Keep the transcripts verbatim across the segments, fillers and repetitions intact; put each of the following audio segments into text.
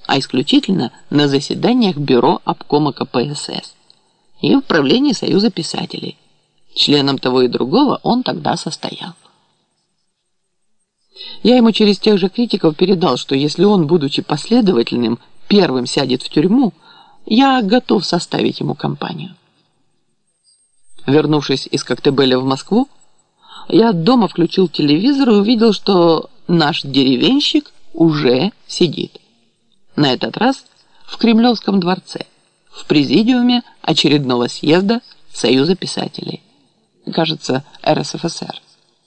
а исключительно на заседаниях бюро обкома ка пэ эс эс и в правлении Союза писателей. Членом того и другого он тогда состоял. Я ему через тех же критиков передал, что если он, будучи последовательным, первым сядет в тюрьму, я готов составить ему компанию. Вернувшись из Коктебеля в Москву, я дома включил телевизор и увидел, что наш деревенщик уже сидит. На этот раз в Кремлевском дворце, в президиуме очередного съезда Союза писателей. Кажется, эр эс эф эс эр.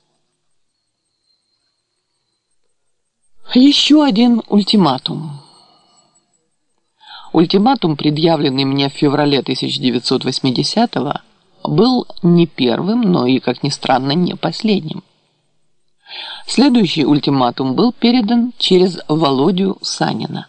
Еще один ультиматум. Ультиматум, предъявленный мне в феврале тысяча девятьсот восьмидесятого, был не первым, но и, как ни странно, не последним. Следующий ультиматум был передан через Володю Санина.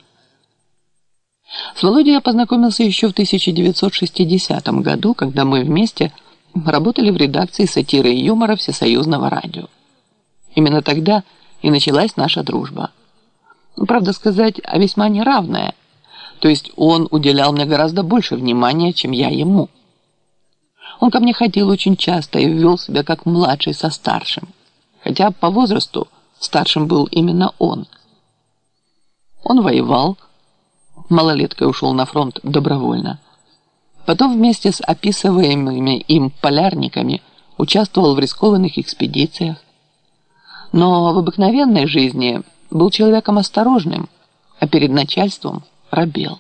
С Володей я познакомился еще в тысяча девятьсот шестидесятом году, когда мы вместе работали в редакции сатиры и юмора Всесоюзного радио. Именно тогда и началась наша дружба. Правда сказать, весьма неравная. То есть он уделял мне гораздо больше внимания, чем я ему. Он ко мне ходил очень часто и вел себя как младший со старшим. Хотя по возрасту старшим был именно он. Он воевал, малолеткой ушел на фронт добровольно. Потом вместе с описываемыми им полярниками участвовал в рискованных экспедициях. Но в обыкновенной жизни был человеком осторожным, а перед начальством робел.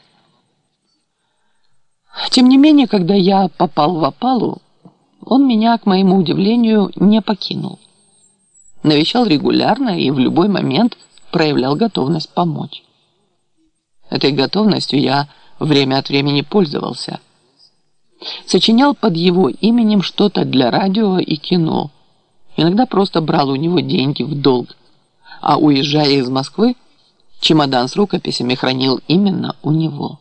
Тем не менее, когда я попал в опалу, он меня, к моему удивлению, не покинул. Навещал регулярно и в любой момент проявлял готовность помочь. Этой готовностью я время от времени пользовался. Сочинял под его именем что-то для радио и кино. Иногда просто брал у него деньги в долг, а уезжая из Москвы, чемодан с рукописями хранил именно у него.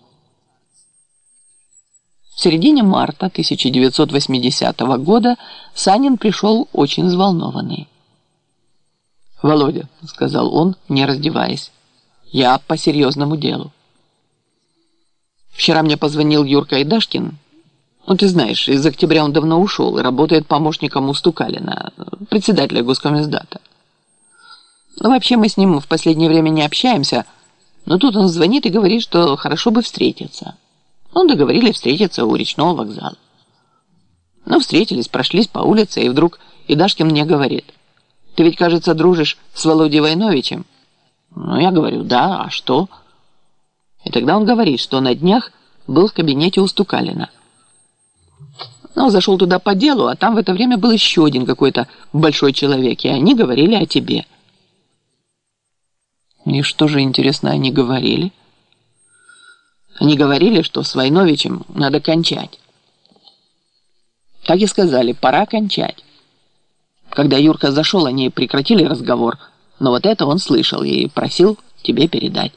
В середине марта тысяча девятьсот восьмидесятого года Санин пришел очень взволнованный. «Володя», — сказал он, не раздеваясь, — «я по серьезному делу. Вчера мне позвонил Юрка Идашкин. Ну, ты знаешь, из октября он давно ушел и работает помощником у Стукалина, председателя Госкомиздата. Ну, вообще мы с ним в последнее время не общаемся, но тут он звонит и говорит, что хорошо бы встретиться. Ну, договорились встретиться у речного вокзала. Ну, встретились, прошлись по улице, и вдруг Идашкин мне говорит: «Ты ведь, кажется, дружишь с Володей Войновичем?» Ну, я говорю: «Да, а что?» И тогда он говорит, что на днях был в кабинете у Стукалина. Ну, зашел туда по делу, а там в это время был еще один какой-то большой человек, и они говорили о тебе. И что же, интересно, они говорили? Они говорили, что с Войновичем надо кончать. Так и сказали: пора кончать. Когда Юрка зашел, они прекратили разговор, но вот это он слышал и просил тебе передать.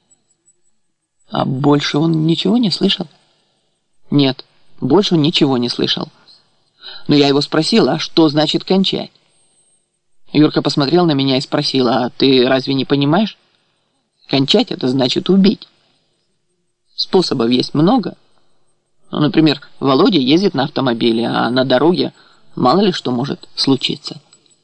А больше он ничего не слышал? Нет, больше он ничего не слышал. Но я его спросил: а что значит кончать? Юрка посмотрел на меня и спросил: а ты разве не понимаешь? Кончать — это значит убить. Способов есть много. Ну, например, Володя ездит на автомобиле, а на дороге мало ли что может случиться.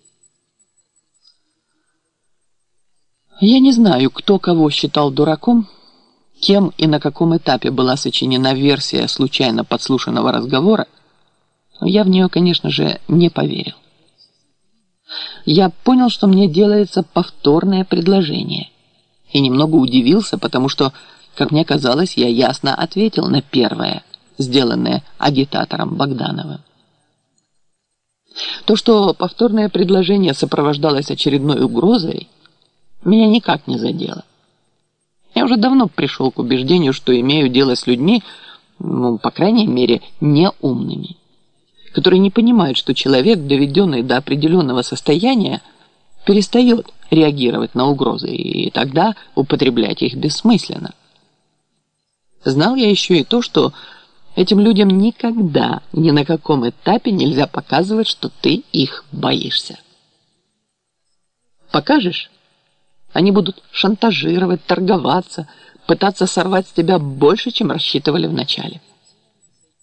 Я не знаю, кто кого считал дураком, кем и на каком этапе была сочинена версия случайно подслушанного разговора, но я в нее, конечно же, не поверил. Я понял, что мне делается повторное предложение, и немного удивился, потому что, как мне казалось, я ясно ответил на первое, сделанное агитатором Богдановым. То, что повторное предложение сопровождалось очередной угрозой, меня никак не задело. Я уже давно пришел к убеждению, что имею дело с людьми, ну, по крайней мере, неумными, которые не понимают, что человек, доведенный до определенного состояния, перестает реагировать на угрозы, и тогда употреблять их бессмысленно. Знал я еще и то, что этим людям никогда, ни на каком этапе нельзя показывать, что ты их боишься. Покажешь? Они будут шантажировать, торговаться, пытаться сорвать с тебя больше, чем рассчитывали вначале.